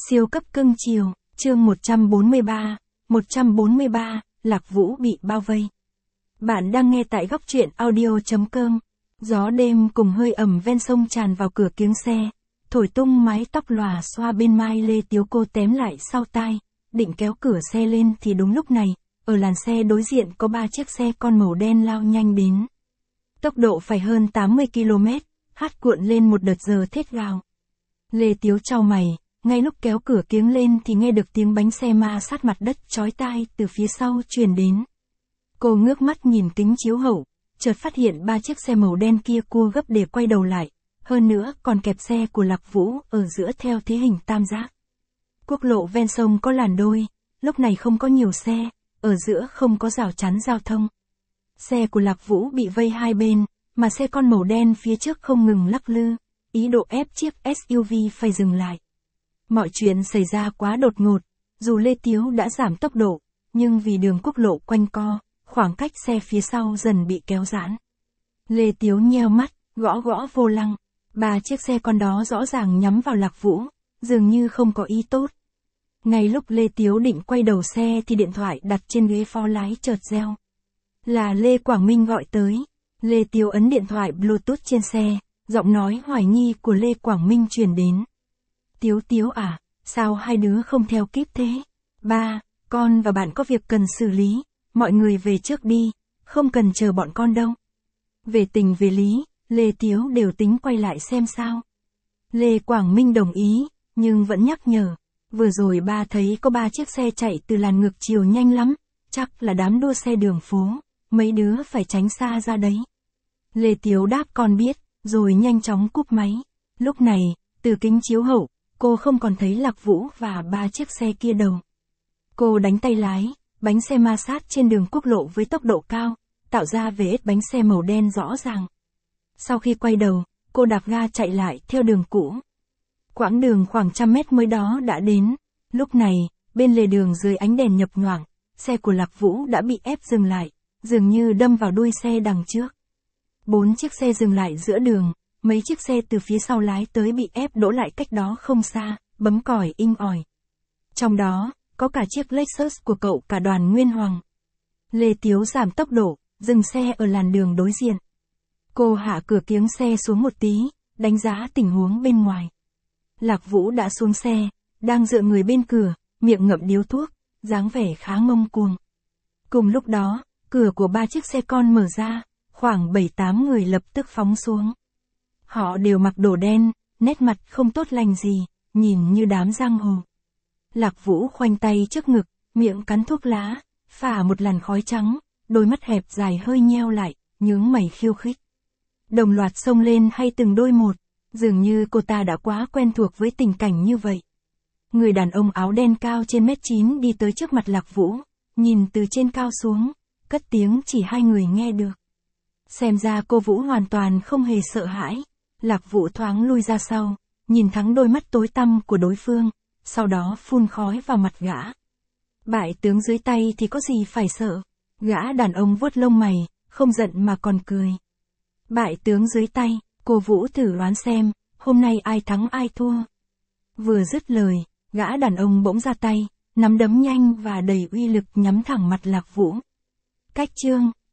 Siêu cấp cưng chiều, chương 143, Lạc Vũ bị bao vây. Bạn đang nghe tại góc truyện audio.com. Gió đêm cùng hơi ẩm ven sông tràn vào cửa kiếng xe, thổi tung mái tóc lòa xoa bên mai Lê Tiếu cô tém lại sau tai, định kéo cửa xe lên thì đúng lúc này, ở làn xe đối diện có 3 chiếc xe con màu đen lao nhanh đến. Tốc độ phải hơn 80 km, hát cuộn lên một đợt giờ thét gào. Lê Tiếu chau mày, ngay lúc kéo cửa kiếng lên thì nghe được tiếng bánh xe ma sát mặt đất chói tai từ phía sau truyền đến. Cô ngước mắt nhìn kính chiếu hậu, chợt phát hiện 3 chiếc xe màu đen kia cua gấp để quay đầu lại, hơn nữa còn kẹp xe của Lạc Vũ ở giữa theo thế hình tam giác. Quốc lộ ven sông có làn đôi, lúc này không có nhiều xe, ở giữa không có rào chắn giao thông. Xe của Lạc Vũ bị vây hai bên, mà xe con màu đen phía trước không ngừng lắc lư, ý đồ ép chiếc SUV phải dừng lại. Mọi chuyện xảy ra quá đột ngột, dù Lê Tiếu đã giảm tốc độ, nhưng vì đường quốc lộ quanh co, khoảng cách xe phía sau dần bị kéo giãn. Lê Tiếu nheo mắt, gõ gõ vô lăng, 3 chiếc xe con đó rõ ràng nhắm vào Lạc Vũ, dường như không có ý tốt. Ngay lúc Lê Tiếu định quay đầu xe thì điện thoại đặt trên ghế phó lái chợt reo. Là Lê Quảng Minh gọi tới. Lê Tiếu ấn điện thoại Bluetooth trên xe, giọng nói hoài nghi của Lê Quảng Minh truyền đến. Tiếu à, sao hai đứa không theo kíp thế? Ba, con và bạn có việc cần xử lý, mọi người về trước đi, không cần chờ bọn con đâu. Về tình về lý, Lê Tiếu đều tính quay lại xem sao. Lê Quảng Minh đồng ý, nhưng vẫn nhắc nhở. Vừa rồi ba thấy có 3 chiếc xe chạy từ làn ngược chiều nhanh lắm, chắc là đám đua xe đường phố, mấy đứa phải tránh xa ra đấy. Lê Tiếu đáp con biết, rồi nhanh chóng cúp máy. Lúc này, từ kính chiếu hậu, cô không còn thấy Lạc Vũ và 3 chiếc xe kia đâu. Cô đánh tay lái, bánh xe ma sát trên đường quốc lộ với tốc độ cao, tạo ra vết bánh xe màu đen rõ ràng. Sau khi quay đầu, cô đạp ga chạy lại theo đường cũ. Quãng đường khoảng 100 mét mới đó đã đến. Lúc này, bên lề đường dưới ánh đèn nhập nhoạng, xe của Lạc Vũ đã bị ép dừng lại, dường như đâm vào đuôi xe đằng trước. 4 chiếc xe dừng lại giữa đường, mấy chiếc xe từ phía sau lái tới bị ép đỗ lại cách đó không xa, bấm còi inh ỏi. Trong đó, có cả chiếc Lexus của cậu cả Đoàn Nguyên Hoàng. Lê Tiếu giảm tốc độ, dừng xe ở làn đường đối diện. Cô hạ cửa kiếng xe xuống một tí, đánh giá tình huống bên ngoài. Lạc Vũ đã xuống xe, đang dựa người bên cửa, miệng ngậm điếu thuốc, dáng vẻ khá ngông cuồng. Cùng lúc đó, cửa của 3 chiếc xe con mở ra, khoảng 7-8 người lập tức phóng xuống. Họ đều mặc đồ đen, nét mặt không tốt lành gì, nhìn như đám giang hồ. Lạc Vũ khoanh tay trước ngực, miệng cắn thuốc lá, phả một làn khói trắng, đôi mắt hẹp dài hơi nheo lại, nhướng mày khiêu khích. Đồng loạt xông lên hay từng đôi một, dường như cô ta đã quá quen thuộc với tình cảnh như vậy. Người đàn ông áo đen cao trên 1m9 đi tới trước mặt Lạc Vũ, nhìn từ trên cao xuống, cất tiếng chỉ 2 người nghe được. Xem ra cô Vũ hoàn toàn không hề sợ hãi. Lạc Vũ thoáng lui ra sau, nhìn thẳng đôi mắt tối tăm của đối phương, sau đó phun khói vào mặt gã. Bại tướng dưới tay thì có gì phải sợ. Gã đàn ông vuốt lông mày, không giận mà còn cười. Bại tướng dưới tay, cô Vũ thử đoán xem, hôm nay ai thắng ai thua. Vừa dứt lời, gã đàn ông bỗng ra tay, nắm đấm nhanh và đầy uy lực nhắm thẳng mặt Lạc Vũ. Cách chương